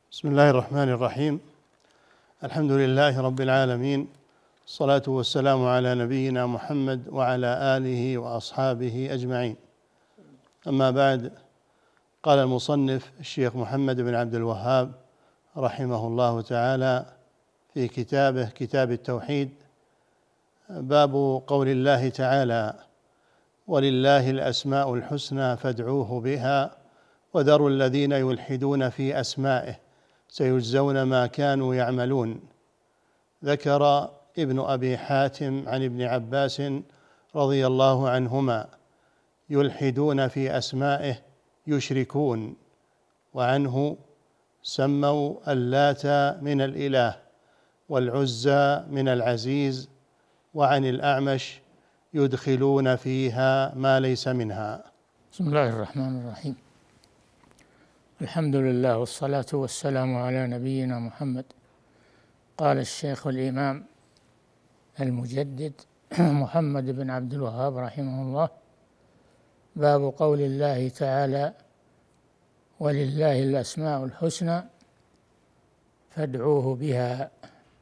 بسم الله الرحمن الرحيم. الحمد لله رب العالمين، الصلاة والسلام على نبينا محمد وعلى آله وأصحابه أجمعين. أما بعد، قال المصنف الشيخ محمد بن عبد الوهاب رحمه الله تعالى في كتابه كتاب التوحيد: باب قول الله تعالى: ولله الأسماء الحسنى فادعوه بها وذروا الذين يلحدون في أسمائه سيجزون ما كانوا يعملون. ذكر ابن أبي حاتم عن ابن عباس رضي الله عنهما: يلحدون في أسمائه يشركون. وعنه: سموا اللات من الإله والعزى من العزيز. وعن الأعمش: يدخلون فيها ما ليس منها. بسم الله الرحمن الرحيم. الحمد لله والصلاة والسلام على نبينا محمد. قال الشيخ الإمام المجدد محمد بن عبد الوهاب رحمه الله: باب قول الله تعالى: ولله الأسماء الحسنى فادعوه بها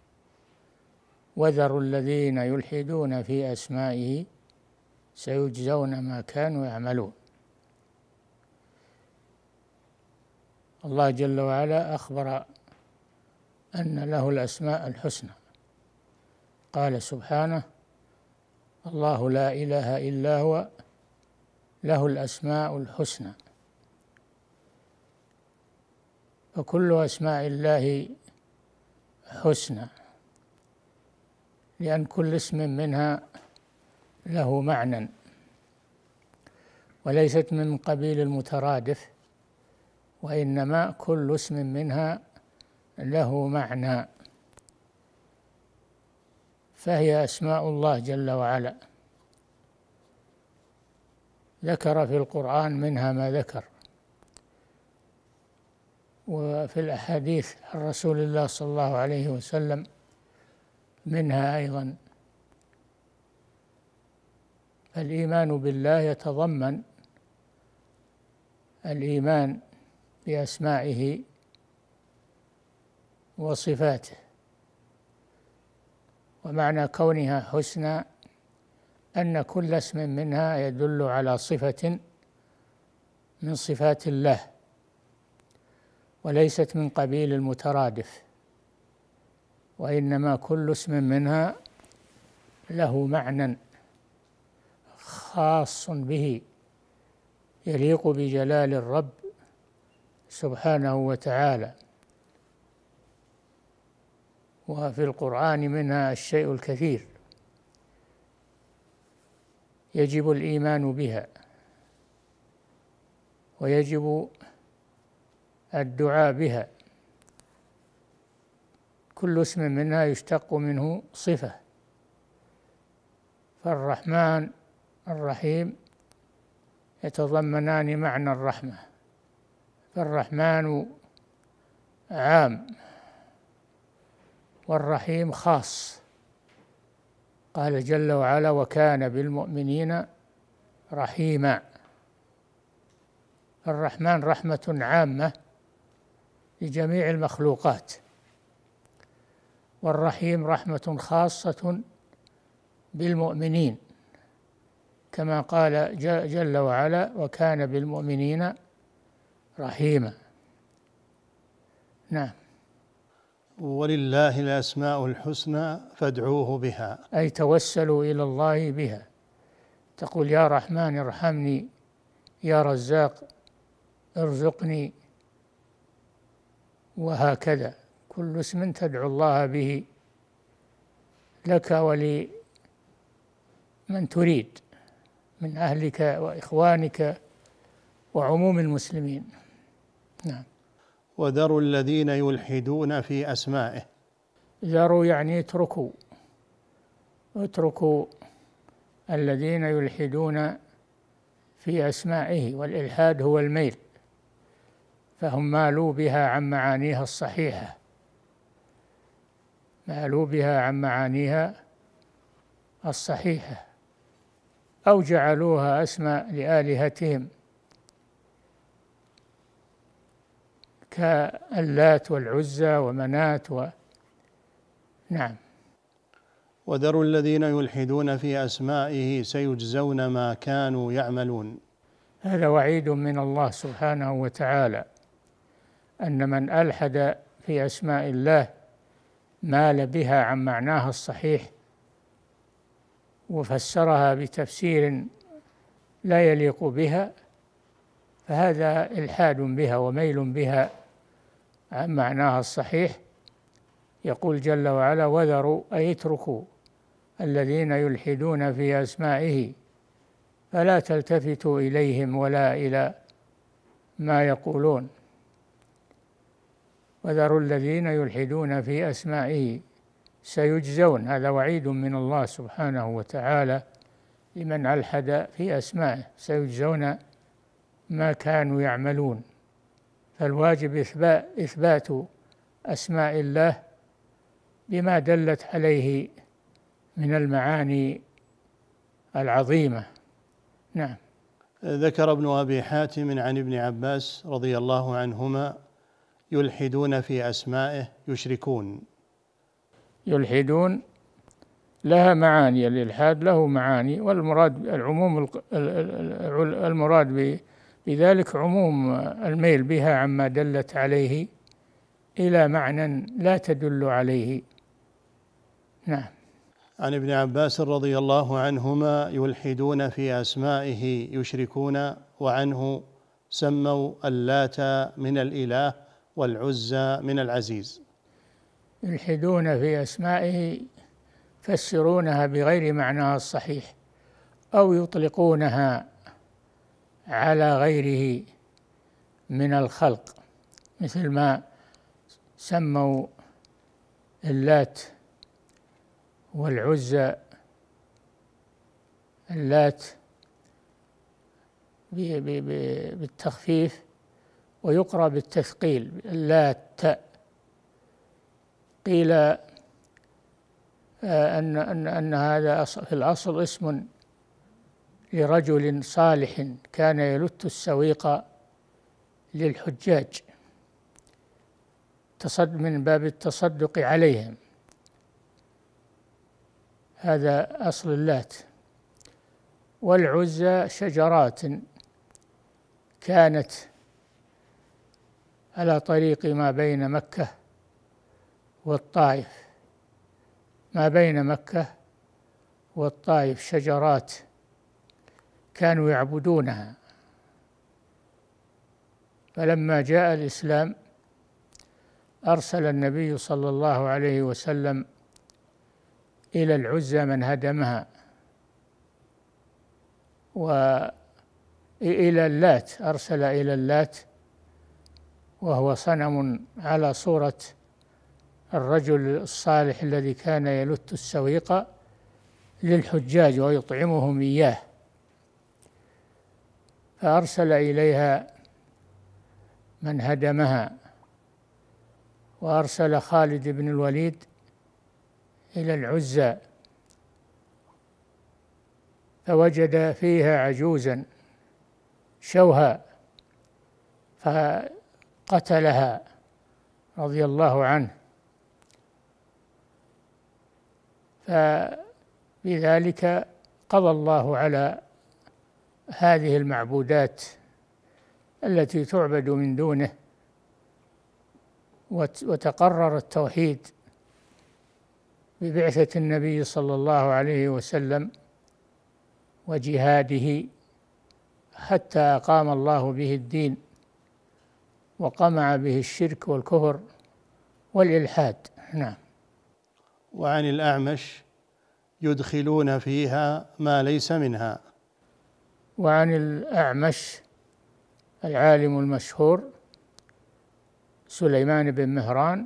وذروا الذين يلحدون في أسمائه سيجزون ما كانوا يعملون. الله جل وعلا أخبر أن له الأسماء الحسنى، قال سبحانه: الله لا إله إلا هو له الأسماء الحسنى. فكل أسماء الله حسنى، لأن كل اسم منها له معنى، وليست من قبيل المترادف، وإنما كل اسم منها له معنى، فهي أسماء الله جل وعلا. ذكر في القرآن منها ما ذكر، وفي الأحاديث عن رسول الله صلى الله عليه وسلم منها أيضا. الإيمان بالله يتضمن الإيمان بأسمائه وصفاته، ومعنى كونها حسنى أن كل اسم منها يدل على صفة من صفات الله، وليست من قبيل المترادف، وإنما كل اسم منها له معنى خاص به يليق بجلال الرب سبحانه وتعالى. وفي القرآن منها الشيء الكثير يجب الإيمان بها، ويجب الدعاء بها. كل اسم منها يشتق منه صفة، فالرحمن الرحيم يتضمنان معنى الرحمة، فالرحمن عام والرحيم خاص. قال جل وعلا: وكان بالمؤمنين رحيما. الرحمن رحمة عامة لجميع المخلوقات، والرحيم رحمة خاصة بالمؤمنين، كما قال جل وعلا: وكان بالمؤمنين رحيما. نعم. ولله الأسماء الحسنى فادعوه بها، أي توسلوا إلى الله بها. تقول: يا رحمن ارحمني، يا رزاق ارزقني، وهكذا. كل اسم تدعو الله به لك ولمن تريد من أهلك وإخوانك وعموم المسلمين. نعم. وذروا الذين يلحدون في أسمائه. ذروا يعني اتركوا الذين يلحدون في أسمائه، والإلحاد هو الميل، فهم مالوا بها عن معانيها الصحيحة، مالوا بها عن معانيها الصحيحة، أو جعلوها أسماء لآلهتهم كاللات والعزى ومناة نعم. وذروا الذين يلحدون في أسمائه سيجزون ما كانوا يعملون. هذا وعيد من الله سبحانه وتعالى أن من ألحد في أسماء الله مال بها عن معناها الصحيح وفسرها بتفسير لا يليق بها، فهذا إلحاد بها وميل بها عن معناها الصحيح. يقول جل وعلا: وذروا أي اتركوا الذين يلحدون في أسمائه فلا تلتفتوا إليهم ولا إلى ما يقولون. وذروا الذين يلحدون في أسمائه سيجزون، هذا وعيد من الله سبحانه وتعالى لمن ألحد في أسمائه، سيجزون ما كانوا يعملون. فالواجب إثبات أسماء الله بما دلت عليه من المعاني العظيمة. نعم. ذكر ابن أبي حاتم عن ابن عباس رضي الله عنهما: يلحدون في أسمائه يشركون. يلحدون لها معاني، الإلحاد له معاني، والمراد العموم، المراد بذلك عموم الميل بها عما دلت عليه إلى معنى لا تدل عليه. نعم. عن ابن عباس رضي الله عنهما: يلحدون في أسمائه يشركون، وعنه سموا اللات من الإله والعزى من العزيز. يلحدون في أسمائه يفسرونها بغير معناها الصحيح أو يطلقونها على غيره من الخلق، مثل ما سموا اللات والعزى، اللات بالتخفيف ويقرأ بالتثقيل اللات. قيل أن هذا في الأصل اسم لرجل صالح كان يلت السويق للحجاج من باب التصدق عليهم، هذا أصل اللات. والعزى شجرات كانت على طريق ما بين مكة والطائف، ما بين مكة والطائف شجرات كانوا يعبدونها، فلما جاء الإسلام أرسل النبي صلى الله عليه وسلم إلى العزى من هدمها، وإلى اللات أرسل إلى اللات، وهو صنم على صورة الرجل الصالح الذي كان يلت السويق للحجاج ويطعمهم إياه، فأرسل إليها من هدمها، وأرسل خالد بن الوليد إلى العزى فوجد فيها عجوزا شوها فقتلها رضي الله عنه. فبذلك قضى الله على هذه المعبودات التي تعبد من دونه، وتقرر التوحيد ببعثة النبي صلى الله عليه وسلم وجهاده حتى أقام الله به الدين وقمع به الشرك والكفر والإلحاد. نعم. وعن الأعمش: يدخلون فيها ما ليس منها. وعن الأعمش العالم المشهور سليمان بن مهران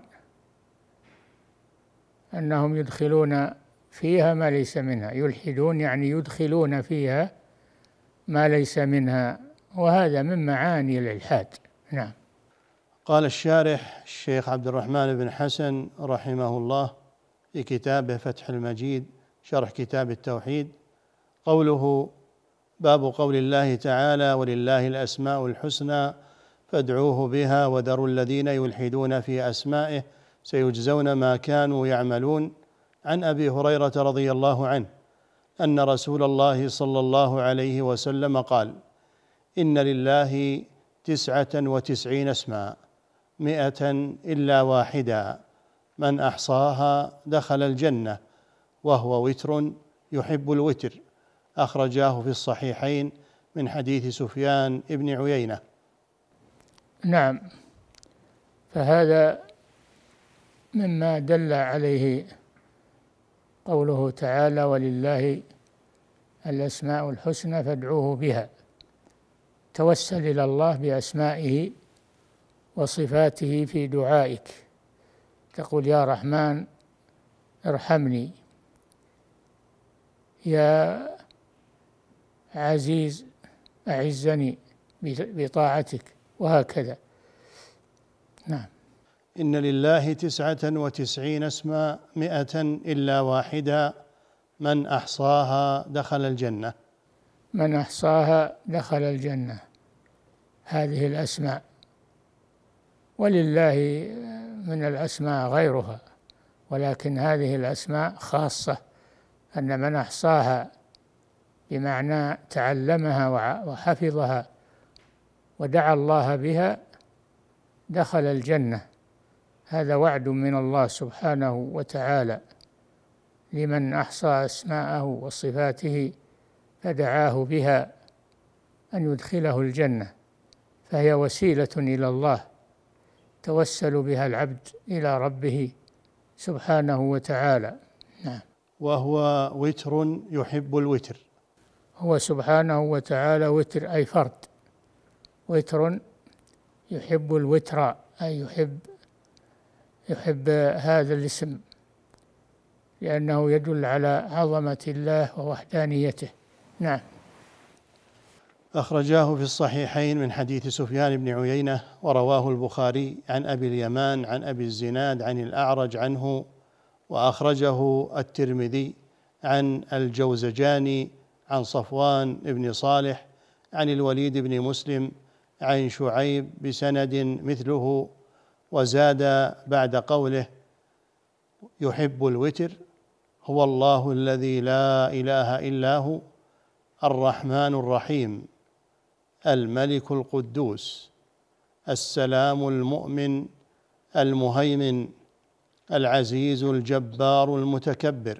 أنهم يدخلون فيها ما ليس منها، يلحدون يعني يدخلون فيها ما ليس منها، وهذا من معاني الإلحاد. نعم. قال الشارح الشيخ عبد الرحمن بن حسن رحمه الله في كتابه فتح المجيد شرح كتاب التوحيد: قوله: باب قول الله تعالى: ولله الأسماء الحسنى فادعوه بها وذروا الذين يلحدون في أسمائه سيجزون ما كانوا يعملون. عن أبي هريرة رضي الله عنه أن رسول الله صلى الله عليه وسلم قال: إن لله 99 اسما 100 إلا واحدا من أحصاها دخل الجنة وهو وتر يحب الوتر. أخرجاه في الصحيحين من حديث سفيان بن عيينة. نعم، فهذا مما دل عليه قوله تعالى: ولله الأسماء الحسنى فادعوه بها. توسل إلى الله بأسمائه وصفاته في دعائك، تقول: يا رحمن ارحمني، يا عزيز أعزني بطاعتك، وهكذا. نعم. إن لله 99 اسما 100 إلا واحدا من أحصاها دخل الجنة. من أحصاها دخل الجنة، هذه الأسماء. ولله من الأسماء غيرها، ولكن هذه الأسماء خاصة، أن من أحصاها بمعنى تعلمها وحفظها ودعا الله بها دخل الجنة. هذا وعد من الله سبحانه وتعالى لمن أحصى أسماءه وصفاته فدعاه بها أن يدخله الجنة، فهي وسيلة إلى الله توسل بها العبد إلى ربه سبحانه وتعالى. نعم. وهو وتر يحب الوتر. هو سبحانه وتعالى وتر أي فرد، وتر يحب الوتر أي يحب هذا الاسم، لأنه يدل على عظمة الله ووحدانيته. نعم. أخرجاه في الصحيحين من حديث سفيان بن عيينة، ورواه البخاري عن أبي اليمان عن أبي الزناد عن الأعرج عنه، وأخرجه الترمذي عن الجوزجاني عن صفوان بن صالح عن الوليد بن مسلم عن شعيب بسند مثله، وزاد بعد قوله: يحب الوتر هو الله الذي لا إله إلا هو الرحمن الرحيم الملك القدوس السلام المؤمن المهيمن العزيز الجبار المتكبر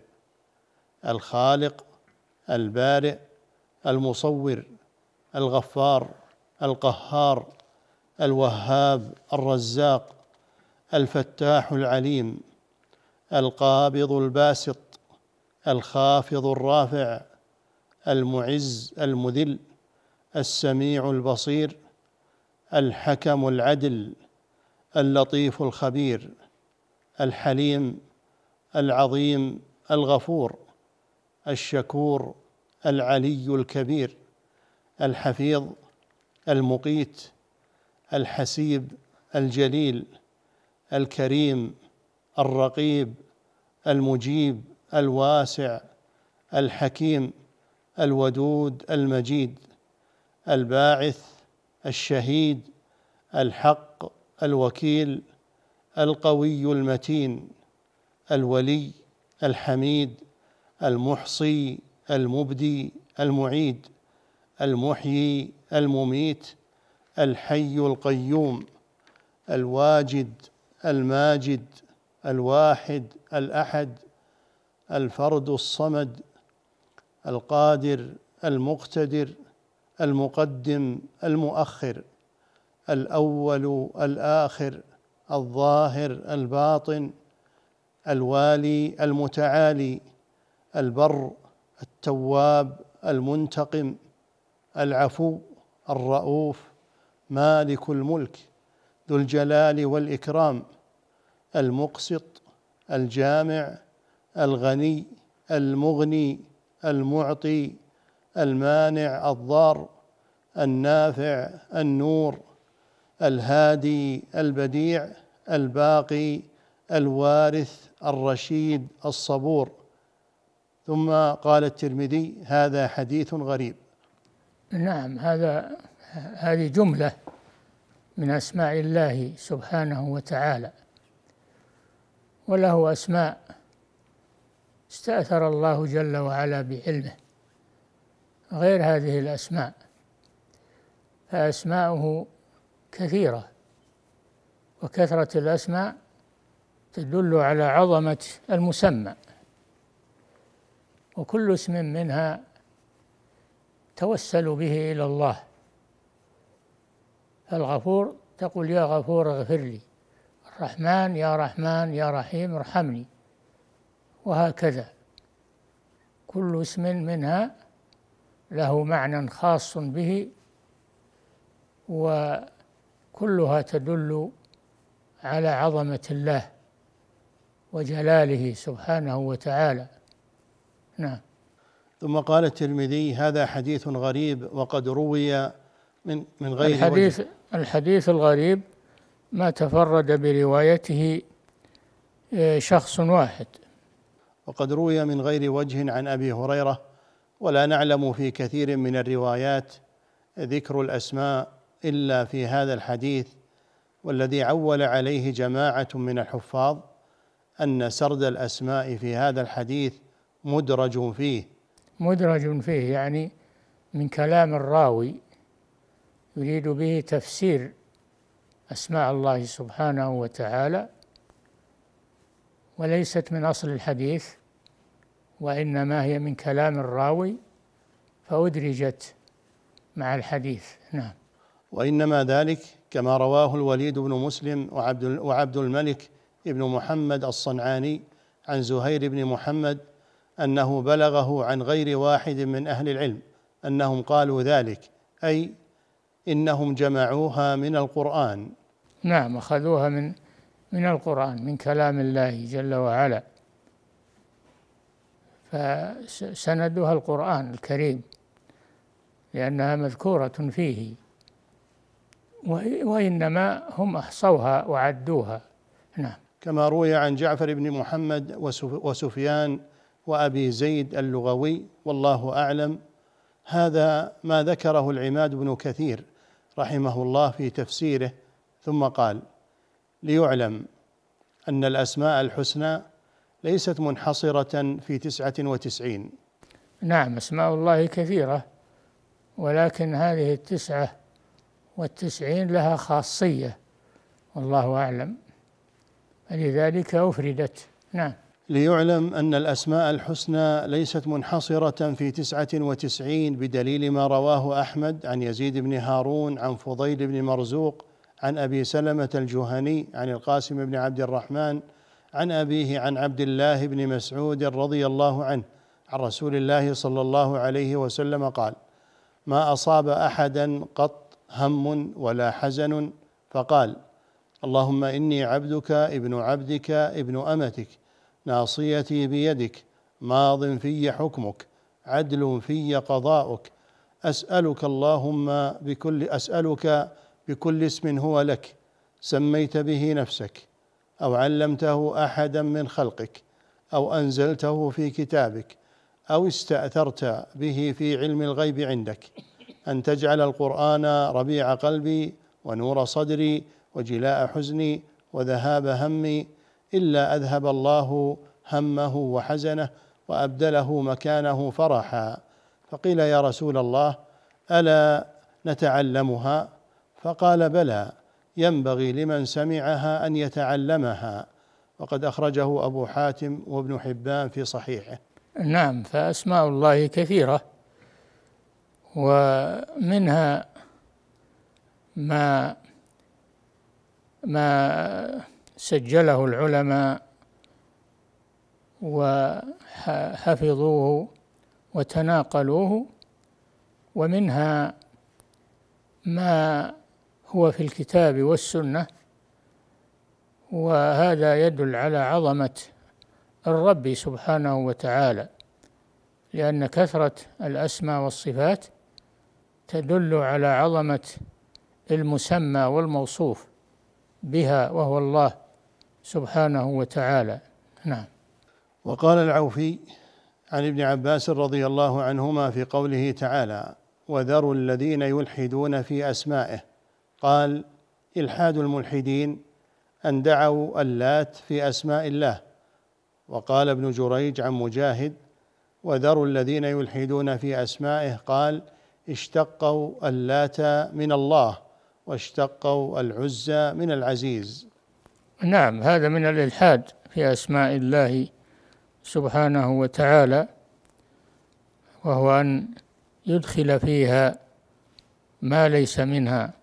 الخالق البارئ المصور الغفار القهار الوهاب الرزاق الفتاح العليم القابض الباسط الخافض الرافع المعز المذل السميع البصير الحكم العدل اللطيف الخبير الحليم العظيم الغفور الشكور العلي الكبير الحفيظ المقيت الحسيب الجليل الكريم الرقيب المجيب الواسع الحكيم الودود المجيد الباعث الشهيد الحق الوكيل القوي المتين الولي الحميد المحصي المبدي المعيد المحيي المميت الحي القيوم الواجد الماجد الواحد الأحد الفرد الصمد القادر المقتدر المقدم المؤخر الأول الآخر الظاهر الباطن الوالي المتعالي البر التواب المنتقم العفو الرؤوف مالك الملك ذو الجلال والإكرام المقسط الجامع الغني المغني المعطي المانع الضار النافع النور الهادي البديع الباقي الوارث الرشيد الصبور. ثم قال الترمذي: هذا حديث غريب. نعم، هذه جملة من أسماء الله سبحانه وتعالى، وله أسماء استأثر الله جل وعلا بعلمه غير هذه الأسماء، فأسماؤه كثيرة، وكثرة الأسماء تدل على عظمة المسمى، وكل اسم منها توسل به إلى الله. الغفور تقول يا غفور اغفر لي، الرحمن يا رحمن يا رحيم ارحمني، وهكذا كل اسم منها له معنى خاص به، وكلها تدل على عظمة الله وجلاله سبحانه وتعالى. نعم. ثم قال الترمذي: هذا حديث غريب وقد روي من غير وجه. الحديث الغريب ما تفرد بروايته شخص واحد، وقد روي من غير وجه عن أبي هريرة، ولا نعلم في كثير من الروايات ذكر الأسماء إلا في هذا الحديث، والذي عول عليه جماعة من الحفاظ أن سرد الأسماء في هذا الحديث مدرج فيه، يعني من كلام الراوي، يريد به تفسير أسماء الله سبحانه وتعالى، وليست من أصل الحديث، وإنما هي من كلام الراوي فأدرجت مع الحديث. نعم. وإنما ذلك كما رواه الوليد بن مسلم وعبد الملك بن محمد الصنعاني عن زهير بن محمد أنه بلغه عن غير واحد من أهل العلم أنهم قالوا ذلك، أي إنهم جمعوها من القرآن. نعم، أخذوها من القرآن، من كلام الله جل وعلا، فسندها القرآن الكريم لأنها مذكورة فيه، وإنما هم أحصوها وعدوها. نعم. كما روي عن جعفر بن محمد وسفيان وأبي زيد اللغوي، والله أعلم. هذا ما ذكره العماد بن كثير رحمه الله في تفسيره، ثم قال: ليعلم أن الأسماء الحسنى ليست منحصرة في 99. نعم، أسماء الله كثيرة، ولكن هذه 99 لها خاصية، والله أعلم، فلذلك أفردت. نعم. ليعلم أن الأسماء الحسنى ليست منحصرة في 99 بدليل ما رواه أحمد عن يزيد بن هارون عن فضيل بن مرزوق عن أبي سلمة الجهني عن القاسم بن عبد الرحمن عن أبيه عن عبد الله بن مسعود رضي الله عنه عن رسول الله صلى الله عليه وسلم قال: ما أصاب أحدا قط هم ولا حزن فقال: اللهم إني عبدك ابن عبدك ابن أمتك، ناصيتي بيدك، ماض في حكمك، عدل في قضاؤك، أسألك بكل اسم هو لك سميت به نفسك أو علمته أحدا من خلقك أو أنزلته في كتابك أو استأثرت به في علم الغيب عندك، أن تجعل القرآن ربيع قلبي ونور صدري وجلاء حزني وذهاب همي، إلا أذهب الله همه وحزنه وأبدله مكانه فرحا. فقيل: يا رسول الله، ألا نتعلمها؟ فقال: بلى، ينبغي لمن سمعها أن يتعلمها. وقد أخرجه أبو حاتم وابن حبان في صحيحه. نعم، فأسماء الله كثيرة، ومنها ما سجله العلماء وحفظوه وتناقلوه، ومنها ما هو في الكتاب والسنة، وهذا يدل على عظمة الرب سبحانه وتعالى، لأن كثرة الأسماء والصفات تدل على عظمة المسمى والموصوف بها، وهو الله سبحانه وتعالى. نعم. وقال العوفي عن ابن عباس رضي الله عنهما في قوله تعالى: وذروا الذين يلحدون في أسمائه، قال: إلحاد الملحدين أن دعوا اللات في أسماء الله. وقال ابن جريج عن مجاهد: وذروا الذين يلحدون في أسمائه، قال: اشتقوا اللات من الله واشتقوا العزى من العزيز. نعم، هذا من الإلحاد في أسماء الله سبحانه وتعالى، وهو أن يدخل فيها ما ليس منها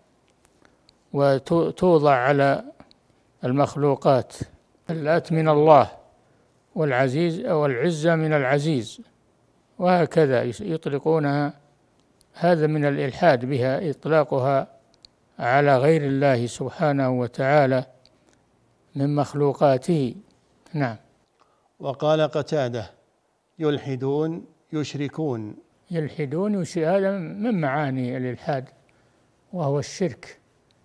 وتوضع على المخلوقات. اللات من الله والعزيز أو العزة من العزيز، وهكذا يطلقونها. هذا من الإلحاد بها، إطلاقها على غير الله سبحانه وتعالى من مخلوقاته. نعم. وقال قتادة: يلحدون يشركون. يلحدون هذا من معاني الإلحاد، وهو الشرك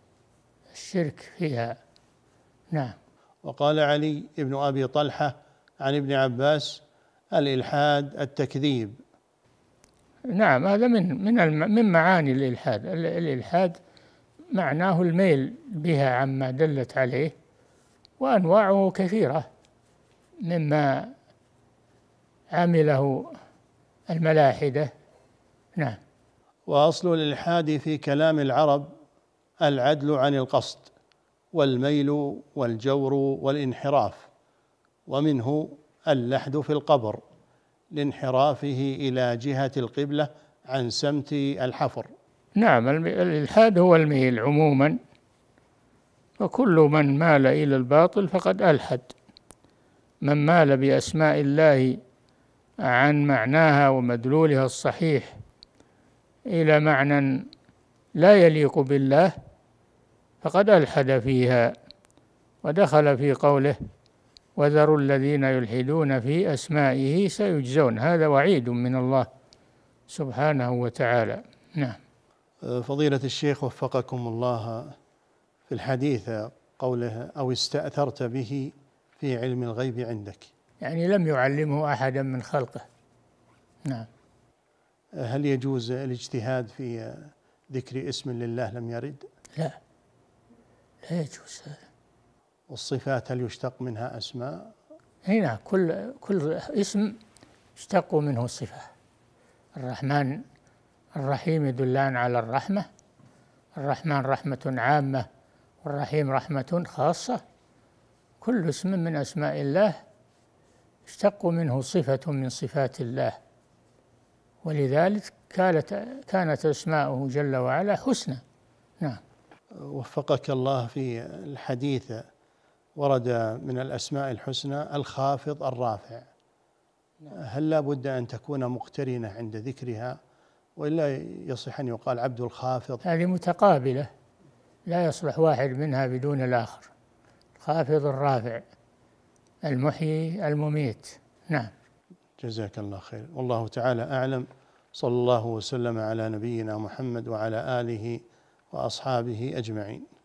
فيها. نعم. وقال علي بن أبي طلحة عن ابن عباس: الإلحاد التكذيب. نعم، هذا من معاني الإلحاد. الإلحاد معناه الميل بها عما دلت عليه، وأنواعه كثيرة مما عمله الملاحدة. نعم. وأصل الإلحاد في كلام العرب العدل عن القصد والميل والجور والانحراف، ومنه اللحد في القبر لانحرافه إلى جهة القبلة عن سمت الحفر. نعم، الإلحاد هو الميل عموما، وكل من مال إلى الباطل فقد ألحد. من مال بأسماء الله عن معناها ومدلولها الصحيح إلى معنى لا يليق بالله فقد ألحد فيها، ودخل في قوله: وذروا الذين يلحدون في أسمائه سيجزون. هذا وعيد من الله سبحانه وتعالى. نعم. فضيلة الشيخ وفقكم الله، في الحديث قوله: أو استأثرت به في علم الغيب عندك، يعني لم يعلمه أحدا من خلقه. نعم. هل يجوز الاجتهاد في ذكر اسم لله لم يرد؟ لا يجوز. والصفات هل يشتق منها أسماء؟ هنا كل اسم يشتق منه صفة. الرحمن الرحيم يدلان على الرحمة. الرحمن رحمة عامة، والرحيم رحمة خاصة. كل اسم من أسماء الله يشتق منه صفة من صفات الله، ولذلك كانت أسماؤه جل وعلا حسنى. نعم. وفقك الله، في الحديث ورد من الأسماء الحسنى الخافض الرافع، هل لا بد أن تكون مقترنة عند ذكرها، وإلا يصح أن يقال عبد الخافض؟ هذه متقابلة، لا يصلح واحد منها بدون الآخر. الخافض الرافع، المحيي المميت. نعم. جزاك الله خير، والله تعالى أعلم. صلى الله وسلم على نبينا محمد وعلى آله وأصحابه أجمعين.